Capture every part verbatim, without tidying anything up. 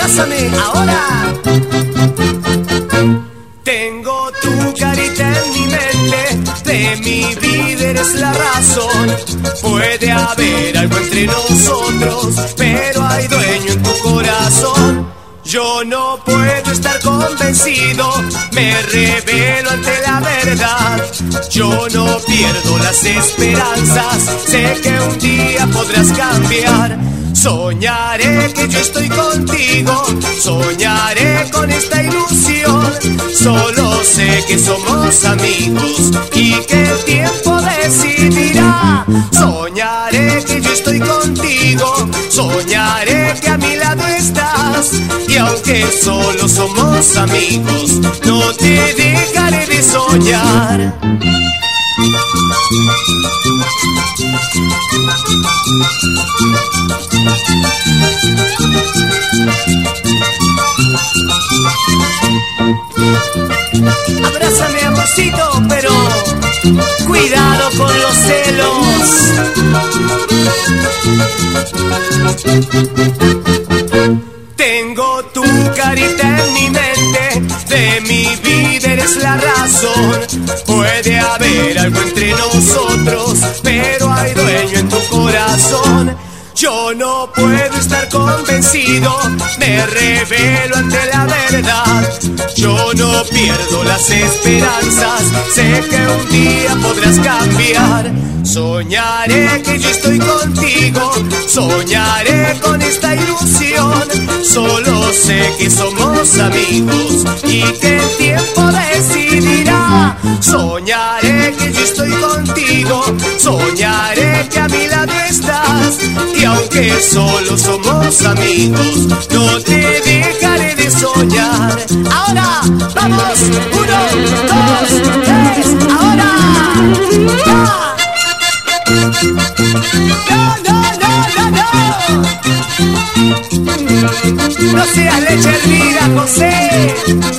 abrázame ahora. Tengo tu carita en mi mente, de mi vida eres la razón. Puede haber algo entre nosotros, pero hay dueño en tu corazón. Yo no puedo estar convencido, me revelo ante la verdad. Yo no pierdo las esperanzas, sé que un día podrás cambiar. Soñaré que yo estoy contigo, soñaré con esta ilusión. Solo sé que somos amigos y que el tiempo decidirá. Soñaré que yo estoy contigo, soñaré que a mi lado estás. Y aunque solo somos amigos, no te dejaré de soñar. Abrázame, amorcito, pero cuidado con los celos. Tengo tu carita en mi mente, de mi vida eres la razón. Puede haber algo entre nosotros, pero hay dueño en tu corazón. Yo no puedo estar convencido, me revelo ante la verdad. Yo no pierdo las esperanzas, sé que un día podrás cambiar. Soñaré que yo estoy contigo, soñaré con esta ilusión. Solo sé que somos amigos y que el tiempo decidirá. Soñaré que yo estoy contigo, soñaré que a mi lado estás. Y aunque solo somos amigos, no te dejaré de soñar. Ahora, vamos, uno, dos, tres, ahora. ¡Va! No, no, no, no, no. No seas leche hervida, José.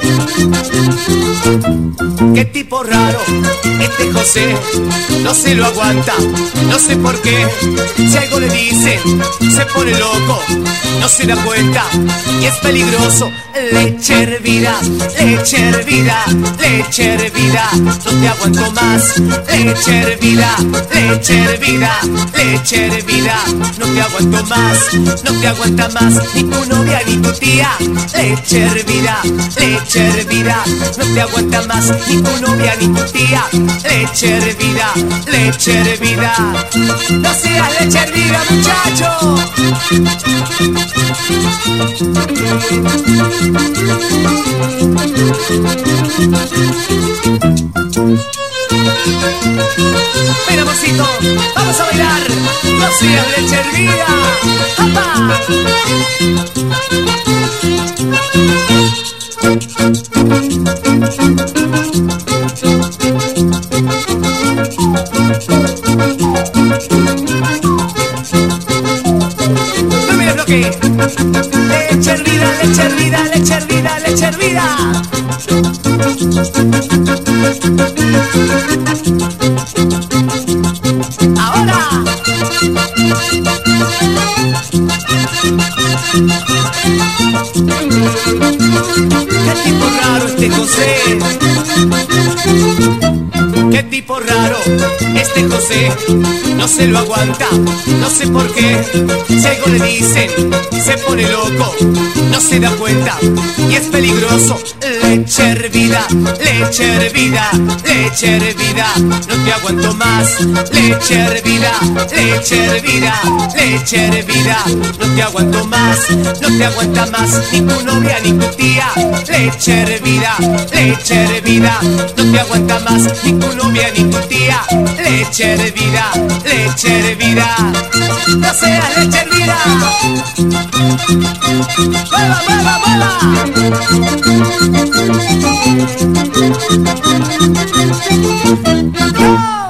Qué tipo raro este José, no se lo aguanta, no sé por qué. Si algo le dicen, se pone loco, no se da cuenta y es peligroso. Leche hervida, leche hervida, leche hervida, no te aguanto más. Leche hervida, leche hervida, leche hervida, no te aguanto más. No te aguanta más ni tu novia ni tu tía. Leche hervida, leche hervida, no te aguanta más ni tu novia ni tu tía. Leche hervida, leche hervida, no seas leche hervida, muchacho. Mira, amorcito, vamos a bailar. No seas leche hervida. ¡Apa! No mires lo que leche hervida, leche hervida, leche hervida, leche hervida. Ahora. Qué tipo raro este José. Qué tipo raro este José, no se lo aguanta, no sé por qué. Si algo le dicen, se pone loco, no se da cuenta y es peligroso. Leche hervida, leche hervida, leche hervida, no te aguanto más. Leche hervida, leche hervida, leche hervida, no te aguanto más. No te aguanta más ni tu novia ni tu tía. Leche hervida, leche hervida, no te aguanta más ni tu novia ni tu tía. Leche hervida, leche hervida, no seas leche hervida. ¡Mueva, mueva, mueva! ¡No!